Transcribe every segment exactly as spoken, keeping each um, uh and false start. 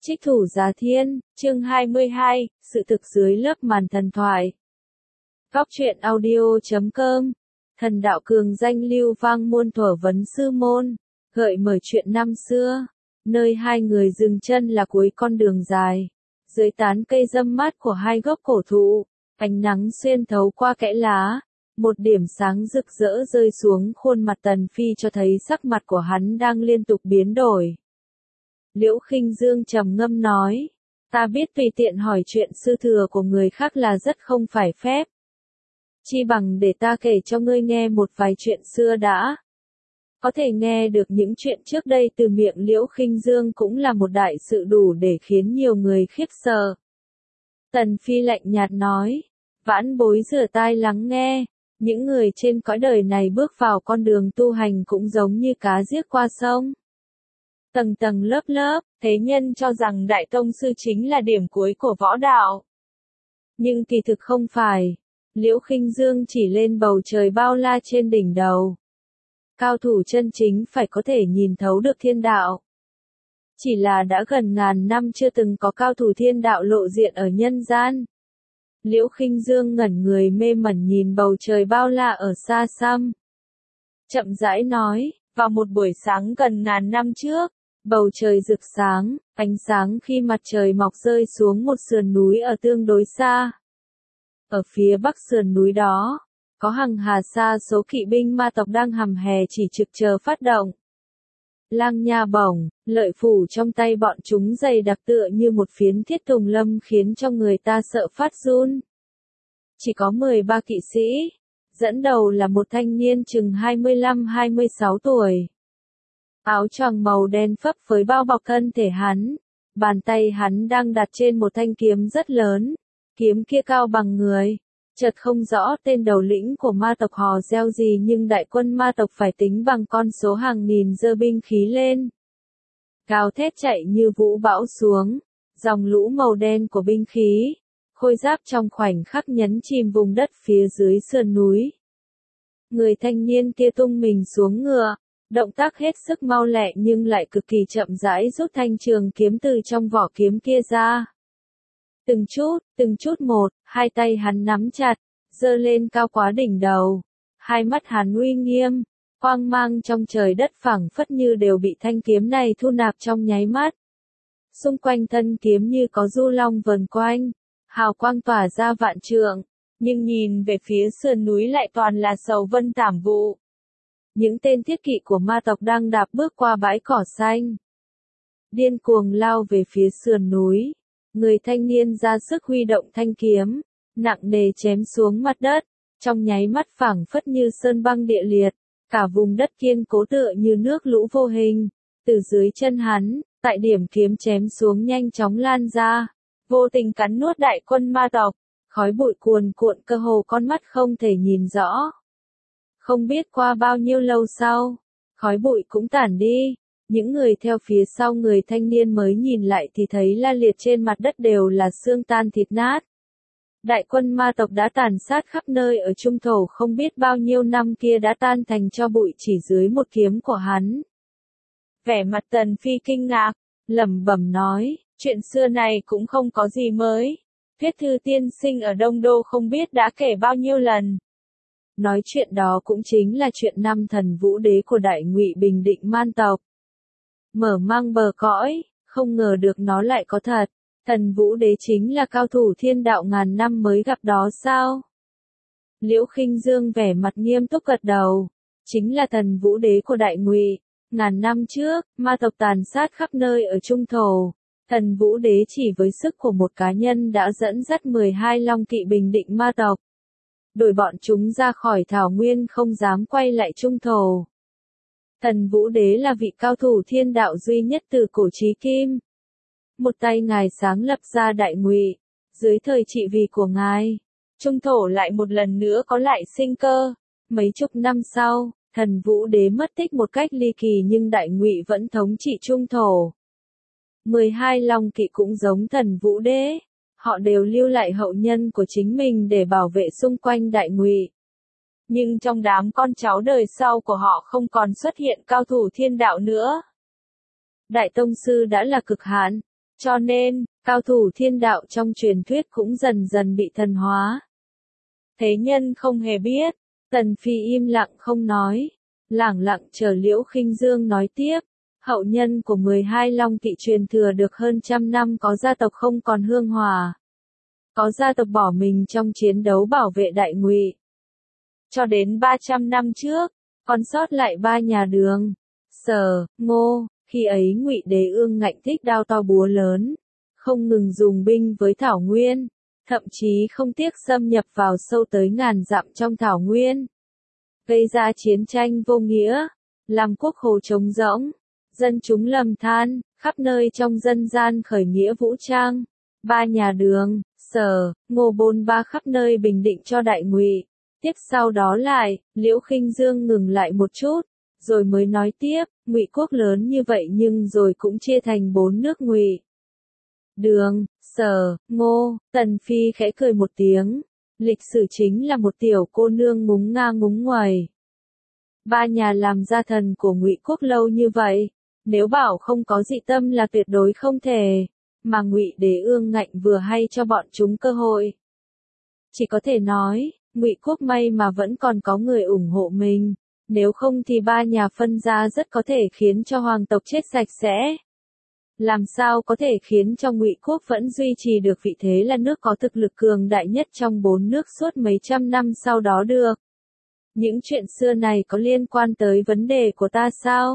Trích thủ Giá Thiên, chương hai mươi hai, sự thực dưới lớp màn thần thoại. Góc truyện audio chấm com. Thần đạo cường danh lưu vang muôn thuở vấn sư môn, gợi mở chuyện năm xưa, nơi hai người dừng chân là cuối con đường dài. Dưới tán cây râm mát của hai gốc cổ thụ, ánh nắng xuyên thấu qua kẽ lá, một điểm sáng rực rỡ rơi xuống khuôn mặt Tần Phi cho thấy sắc mặt của hắn đang liên tục biến đổi. Liễu Khinh Dương trầm ngâm nói, ta biết tùy tiện hỏi chuyện sư thừa của người khác là rất không phải phép. Chi bằng để ta kể cho ngươi nghe một vài chuyện xưa đã. Có thể nghe được những chuyện trước đây từ miệng Liễu Khinh Dương cũng là một đại sự đủ để khiến nhiều người khiếp sợ. Tần Phi lạnh nhạt nói, vãn bối rửa tai lắng nghe, những người trên cõi đời này bước vào con đường tu hành cũng giống như cá giết qua sông. Tầng tầng lớp lớp, thế nhân cho rằng Đại Tông Sư chính là điểm cuối của võ đạo. Nhưng kỳ thực không phải. Liễu Khinh Dương chỉ lên bầu trời bao la trên đỉnh đầu. Cao thủ chân chính phải có thể nhìn thấu được thiên đạo. Chỉ là đã gần ngàn năm chưa từng có cao thủ thiên đạo lộ diện ở nhân gian. Liễu Khinh Dương ngẩn người mê mẩn nhìn bầu trời bao la ở xa xăm. Chậm rãi nói, vào một buổi sáng gần ngàn năm trước, bầu trời rực sáng, ánh sáng khi mặt trời mọc rơi xuống một sườn núi ở tương đối xa. Ở phía bắc sườn núi đó, có hàng hà sa số kỵ binh ma tộc đang hầm hè chỉ trực chờ phát động. Lang nha bổng, lợi phủ trong tay bọn chúng dày đặc tựa như một phiến thiết tùng lâm khiến cho người ta sợ phát run. Chỉ có mười ba kỵ sĩ, dẫn đầu là một thanh niên chừng hai mươi lăm hai mươi sáu tuổi. Áo choàng màu đen phấp phới bao bọc thân thể hắn, bàn tay hắn đang đặt trên một thanh kiếm rất lớn, kiếm kia cao bằng người. Chợt không rõ tên đầu lĩnh của ma tộc hò reo gì nhưng đại quân ma tộc phải tính bằng con số hàng nghìn giơ binh khí lên. Gào thét chạy như vũ bão xuống, dòng lũ màu đen của binh khí, khôi giáp trong khoảnh khắc nhấn chìm vùng đất phía dưới sườn núi. Người thanh niên kia tung mình xuống ngựa, động tác hết sức mau lẹ nhưng lại cực kỳ chậm rãi rút thanh trường kiếm từ trong vỏ kiếm kia ra. Từng chút, từng chút một, hai tay hắn nắm chặt, giơ lên cao quá đỉnh đầu. Hai mắt hắn uy nghiêm, quang mang trong trời đất phẳng phất như đều bị thanh kiếm này thu nạp trong nháy mắt. Xung quanh thân kiếm như có du long vần quanh, hào quang tỏa ra vạn trượng, nhưng nhìn về phía sườn núi lại toàn là sầu vân tảm vụ. Những tên thiết kỵ của ma tộc đang đạp bước qua bãi cỏ xanh, điên cuồng lao về phía sườn núi. Người thanh niên ra sức huy động thanh kiếm, nặng nề chém xuống mặt đất, trong nháy mắt phảng phất như sơn băng địa liệt, cả vùng đất kiên cố tựa như nước lũ vô hình. Từ dưới chân hắn, tại điểm kiếm chém xuống nhanh chóng lan ra, vô tình cắn nuốt đại quân ma tộc, khói bụi cuồn cuộn cơ hồ con mắt không thể nhìn rõ. Không biết qua bao nhiêu lâu sau, khói bụi cũng tản đi. Những người theo phía sau người thanh niên mới nhìn lại thì thấy la liệt trên mặt đất đều là xương tan thịt nát. Đại quân ma tộc đã tàn sát khắp nơi ở trung thổ không biết bao nhiêu năm kia đã tan thành tro bụi chỉ dưới một kiếm của hắn. Vẻ mặt Tần Phi kinh ngạc, lẩm bẩm nói, chuyện xưa này cũng không có gì mới. Viết thư tiên sinh ở Đông Đô không biết đã kể bao nhiêu lần. Nói chuyện đó cũng chính là chuyện năm thần vũ đế của Đại Ngụy bình định man tộc. Mở mang bờ cõi, không ngờ được nó lại có thật. Thần Vũ Đế chính là cao thủ thiên đạo ngàn năm mới gặp đó sao? Liễu Khinh Dương vẻ mặt nghiêm túc gật đầu. Chính là thần Vũ Đế của Đại Ngụy. Ngàn năm trước, ma tộc tàn sát khắp nơi ở Trung Thổ. Thần Vũ Đế chỉ với sức của một cá nhân đã dẫn dắt mười hai long kỵ bình định ma tộc. Đuổi bọn chúng ra khỏi thảo nguyên không dám quay lại Trung Thổ. Thần Vũ Đế là vị cao thủ thiên đạo duy nhất từ cổ chí kim. Một tay ngài sáng lập ra Đại Ngụy, dưới thời trị vì của ngài, Trung Thổ lại một lần nữa có lại sinh cơ. Mấy chục năm sau, thần Vũ Đế mất tích một cách ly kỳ nhưng Đại Ngụy vẫn thống trị Trung Thổ. mười hai long kỵ cũng giống thần Vũ Đế, họ đều lưu lại hậu nhân của chính mình để bảo vệ xung quanh Đại Ngụy. Nhưng trong đám con cháu đời sau của họ không còn xuất hiện cao thủ thiên đạo nữa. Đại Tông Sư đã là cực hạn, Cho nên, cao thủ thiên đạo trong truyền thuyết cũng dần dần bị thần hóa. Thế nhân không hề biết, Tần Phi im lặng không nói, lẳng lặng chờ Liễu Khinh Dương nói tiếp. Hậu nhân của mười hai Long Kỵ truyền thừa được hơn trăm năm, có gia tộc không còn hương hòa. Có gia tộc bỏ mình trong chiến đấu bảo vệ Đại Ngụy. Cho đến ba trăm năm trước, còn sót lại ba nhà Đường, Sở, Ngô, khi ấy Ngụy Đế ương ngạnh thích đao to búa lớn, không ngừng dùng binh với Thảo Nguyên, thậm chí không tiếc xâm nhập vào sâu tới ngàn dặm trong Thảo Nguyên, gây ra chiến tranh vô nghĩa, làm quốc hồ trống rỗng, dân chúng lầm than, khắp nơi trong dân gian khởi nghĩa vũ trang. Ba nhà Đường, Sở, Ngô bôn ba khắp nơi bình định cho Đại Ngụy. Tiếp sau đó lại, Liễu Khinh Dương ngừng lại một chút, rồi mới nói tiếp, Ngụy quốc lớn như vậy nhưng rồi cũng chia thành bốn nước Ngụy. Đường, Sở, Ngô. Tần Phi khẽ cười một tiếng, lịch sử chính là một tiểu cô nương ngúng nga ngúng nguầy. Ba nhà làm gia thần của Ngụy quốc lâu như vậy, nếu bảo không có dị tâm là tuyệt đối không thể, mà Ngụy Đế ương ngạnh vừa hay cho bọn chúng cơ hội. Chỉ có thể nói, Ngụy quốc may mà vẫn còn có người ủng hộ mình, nếu không thì ba nhà phân ra rất có thể khiến cho hoàng tộc chết sạch sẽ. Làm sao có thể khiến cho Ngụy quốc vẫn duy trì được vị thế là nước có thực lực cường đại nhất trong bốn nước suốt mấy trăm năm sau đó được? Những chuyện xưa này có liên quan tới vấn đề của ta sao?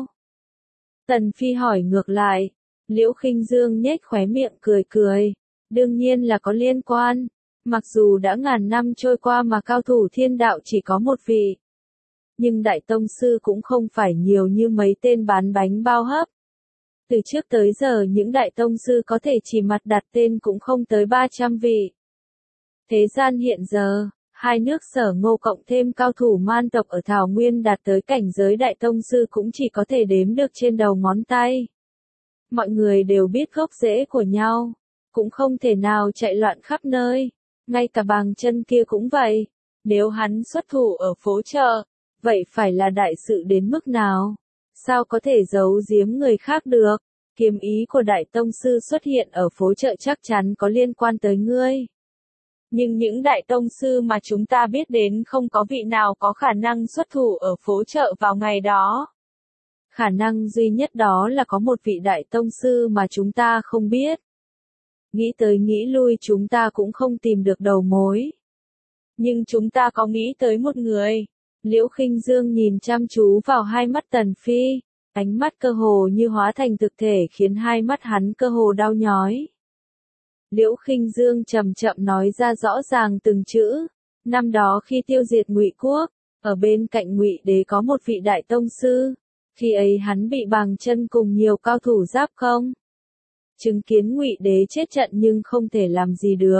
Tần Phi hỏi ngược lại. Liễu Khinh Dương nhếch khóe miệng cười cười. Đương nhiên là có liên quan. Mặc dù đã ngàn năm trôi qua mà cao thủ thiên đạo chỉ có một vị. Nhưng đại tông sư cũng không phải nhiều như mấy tên bán bánh bao hấp. Từ trước tới giờ những đại tông sư có thể chỉ mặt đặt tên cũng không tới ba trăm vị. Thế gian hiện giờ, hai nước Sở Ngô cộng thêm cao thủ man tộc ở Thảo Nguyên đạt tới cảnh giới đại tông sư cũng chỉ có thể đếm được trên đầu ngón tay. Mọi người đều biết gốc rễ của nhau, cũng không thể nào chạy loạn khắp nơi, ngay cả Bàng Chân kia cũng vậy, nếu hắn xuất thủ ở phố chợ, vậy phải là đại sự đến mức nào? Sao có thể giấu giếm người khác được? Kiếm ý của đại tông sư xuất hiện ở phố chợ chắc chắn có liên quan tới ngươi. Nhưng những đại tông sư mà chúng ta biết đến không có vị nào có khả năng xuất thủ ở phố chợ vào ngày đó. Khả năng duy nhất đó là có một vị đại tông sư mà chúng ta không biết. Nghĩ tới nghĩ lui chúng ta cũng không tìm được đầu mối. Nhưng chúng ta có nghĩ tới một người. Liễu Khinh Dương nhìn chăm chú vào hai mắt Tần Phi, ánh mắt cơ hồ như hóa thành thực thể khiến hai mắt hắn cơ hồ đau nhói. Liễu Khinh Dương chậm chậm nói ra rõ ràng từng chữ. Năm đó khi tiêu diệt Ngụy quốc, ở bên cạnh Ngụy Đế có một vị đại tông sư. Khi ấy hắn bị Bàng Chân cùng nhiều cao thủ giáp công. Chứng kiến Ngụy Đế chết trận nhưng không thể làm gì được.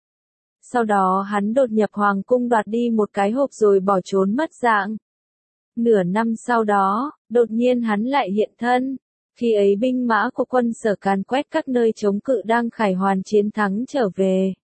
Sau đó hắn đột nhập hoàng cung đoạt đi một cái hộp rồi bỏ trốn mất dạng. Nửa năm sau đó, đột nhiên hắn lại hiện thân. Khi ấy binh mã của quân Sở càn quét các nơi chống cự đang khải hoàn chiến thắng trở về.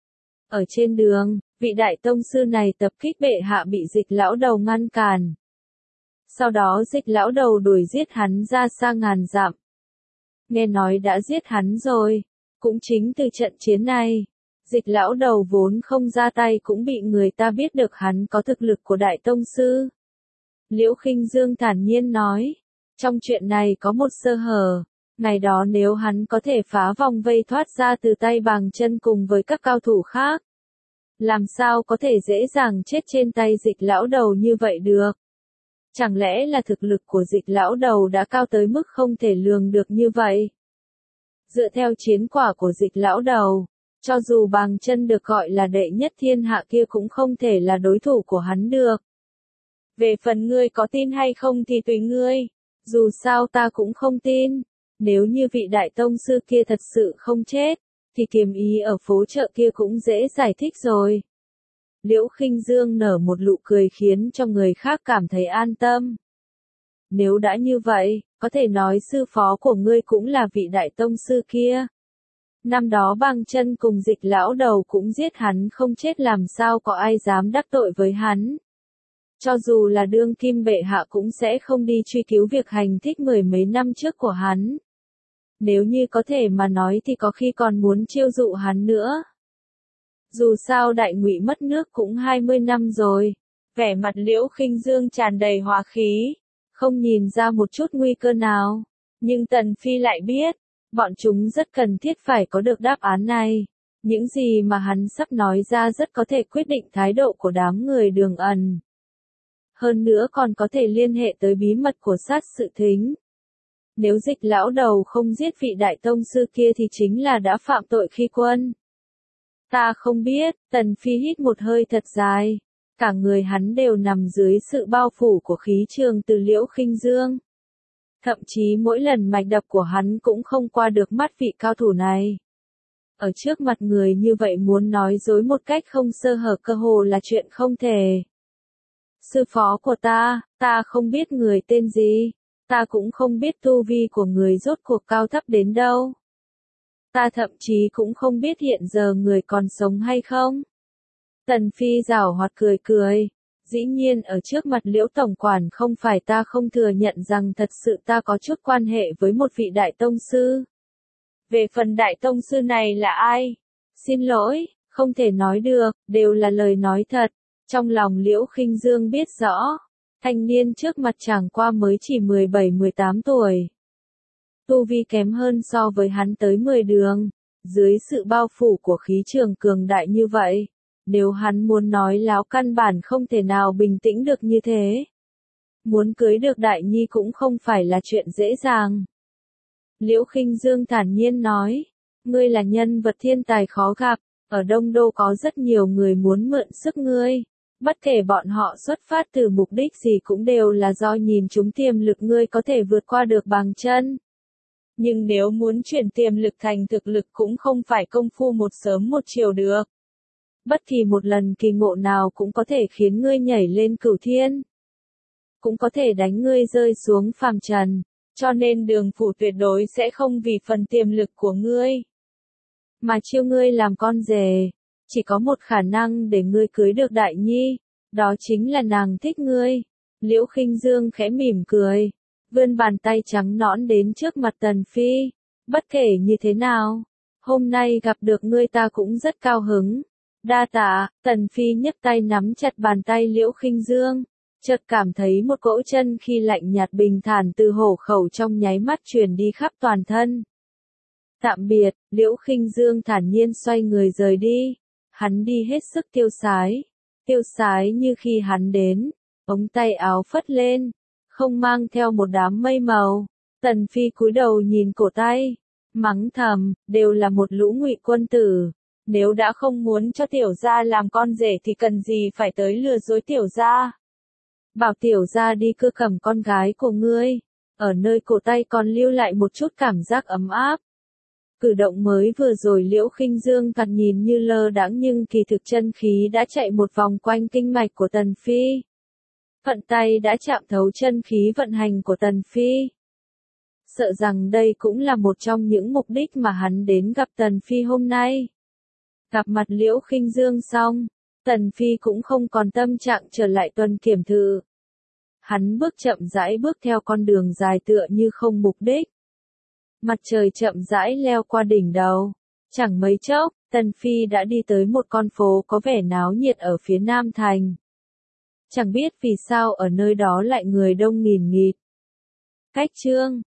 Ở trên đường, vị đại tông sư này tập kích bệ hạ bị Dịch lão đầu ngăn cản. Sau đó Dịch lão đầu đuổi giết hắn ra xa ngàn dặm. Nghe nói đã giết hắn rồi. Cũng chính từ trận chiến này, Dịch lão đầu vốn không ra tay cũng bị người ta biết được hắn có thực lực của đại tông sư. Liễu Khinh Dương thản nhiên nói. Trong chuyện này có một sơ hở. Ngày đó nếu hắn có thể phá vòng vây thoát ra từ tay Bàng Chân cùng với các cao thủ khác. Làm sao có thể dễ dàng chết trên tay Dịch lão đầu như vậy được? Chẳng lẽ là thực lực của Dịch lão đầu đã cao tới mức không thể lường được như vậy? Dựa theo chiến quả của Dịch lão đầu, cho dù Bàng Chân được gọi là đệ nhất thiên hạ kia cũng không thể là đối thủ của hắn được. Về phần ngươi có tin hay không thì tùy ngươi, dù sao ta cũng không tin. Nếu như vị đại tông sư kia thật sự không chết, thì kiếm ý ở phố chợ kia cũng dễ giải thích rồi. Liễu Khinh Dương nở một nụ cười khiến cho người khác cảm thấy an tâm. Nếu đã như vậy, có thể nói sư phó của ngươi cũng là vị đại tông sư kia. Năm đó Bàng Chân cùng Dịch lão đầu cũng giết hắn không chết, làm sao có ai dám đắc tội với hắn. Cho dù là đương kim bệ hạ cũng sẽ không đi truy cứu việc hành thích mười mấy năm trước của hắn. Nếu như có thể mà nói thì có khi còn muốn chiêu dụ hắn nữa. Dù sao Đại Ngụy mất nước cũng hai mươi năm rồi. Vẻ mặt Liễu Khinh Dương tràn đầy hòa khí, không nhìn ra một chút nguy cơ nào. Nhưng Tần Phi lại biết, bọn chúng rất cần thiết phải có được đáp án này. Những gì mà hắn sắp nói ra rất có thể quyết định thái độ của đám người Đường Ẩn. Hơn nữa còn có thể liên hệ tới bí mật của sát sự thính. Nếu Dịch lão đầu không giết vị đại tông sư kia thì chính là đã phạm tội khi quân. Ta không biết, Tần Phi hít một hơi thật dài. Cả người hắn đều nằm dưới sự bao phủ của khí trường từ Liễu Khinh Dương. Thậm chí mỗi lần mạch đập của hắn cũng không qua được mắt vị cao thủ này. Ở trước mặt người như vậy muốn nói dối một cách không sơ hở cơ hồ là chuyện không thể. Sư phó của ta, ta không biết người tên gì, ta cũng không biết tu vi của người rốt cuộc cao thấp đến đâu. Ta thậm chí cũng không biết hiện giờ người còn sống hay không. Tần Phi giảo hoạt cười cười. Dĩ nhiên ở trước mặt Liễu Tổng Quản không phải ta không thừa nhận rằng thật sự ta có chút quan hệ với một vị đại tông sư. Về phần đại tông sư này là ai? Xin lỗi, không thể nói được, đều là lời nói thật. Trong lòng Liễu Khinh Dương biết rõ, thanh niên trước mặt chẳng qua mới chỉ mười bảy mười tám tuổi. Tu vi kém hơn so với hắn tới mười đường, dưới sự bao phủ của khí trường cường đại như vậy. Nếu hắn muốn nói láo căn bản không thể nào bình tĩnh được như thế. Muốn cưới được Đại Nhi cũng không phải là chuyện dễ dàng. Liễu Khinh Dương thản nhiên nói, ngươi là nhân vật thiên tài khó gặp, ở Đông Đô có rất nhiều người muốn mượn sức ngươi. Bất kể bọn họ xuất phát từ mục đích gì cũng đều là do nhìn chúng tiềm lực ngươi có thể vượt qua được bằng chân. Nhưng nếu muốn chuyển tiềm lực thành thực lực cũng không phải công phu một sớm một chiều được. Bất kỳ một lần kỳ ngộ nào cũng có thể khiến ngươi nhảy lên cửu thiên. Cũng có thể đánh ngươi rơi xuống phàm trần. Cho nên Đường phủ tuyệt đối sẽ không vì phần tiềm lực của ngươi mà chiêu ngươi làm con rể. Chỉ có một khả năng để ngươi cưới được Đại Nhi, đó chính là nàng thích ngươi. Liễu Khinh Dương khẽ mỉm cười, vươn bàn tay trắng nõn đến trước mặt Tần Phi. Bất kể như thế nào, hôm nay gặp được ngươi ta cũng rất cao hứng. Đa tạ. Tần Phi nhấc tay nắm chặt bàn tay Liễu Khinh Dương, chợt cảm thấy một cỗ chân khi lạnh nhạt bình thản từ hổ khẩu trong nháy mắt truyền đi khắp toàn thân. Tạm biệt. Liễu Khinh Dương thản nhiên xoay người rời đi. Hắn đi hết sức tiêu sái, tiêu sái như khi hắn đến, ống tay áo phất lên, không mang theo một đám mây màu. Tần Phi cúi đầu nhìn cổ tay, mắng thầm, đều là một lũ ngụy quân tử. Nếu đã không muốn cho tiểu gia làm con rể thì cần gì phải tới lừa dối tiểu gia. Bảo tiểu gia đi cưa cầm con gái của ngươi, ở nơi cổ tay còn lưu lại một chút cảm giác ấm áp. Cử động mới vừa rồi Liễu Khinh Dương thoạt nhìn như lơ đãng nhưng kỳ thực chân khí đã chạy một vòng quanh kinh mạch của Tần Phi. Vận tay đã chạm thấu chân khí vận hành của Tần Phi. Sợ rằng đây cũng là một trong những mục đích mà hắn đến gặp Tần Phi hôm nay. Gặp mặt Liễu Khinh Dương xong, Tần Phi cũng không còn tâm trạng trở lại tuần kiểm thự. Hắn bước chậm rãi bước theo con đường dài tựa như không mục đích. Mặt trời chậm rãi leo qua đỉnh đầu. Chẳng mấy chốc, Tần Phi đã đi tới một con phố có vẻ náo nhiệt ở phía Nam Thành. Chẳng biết vì sao ở nơi đó lại người đông nghìn nghịt. Cách chương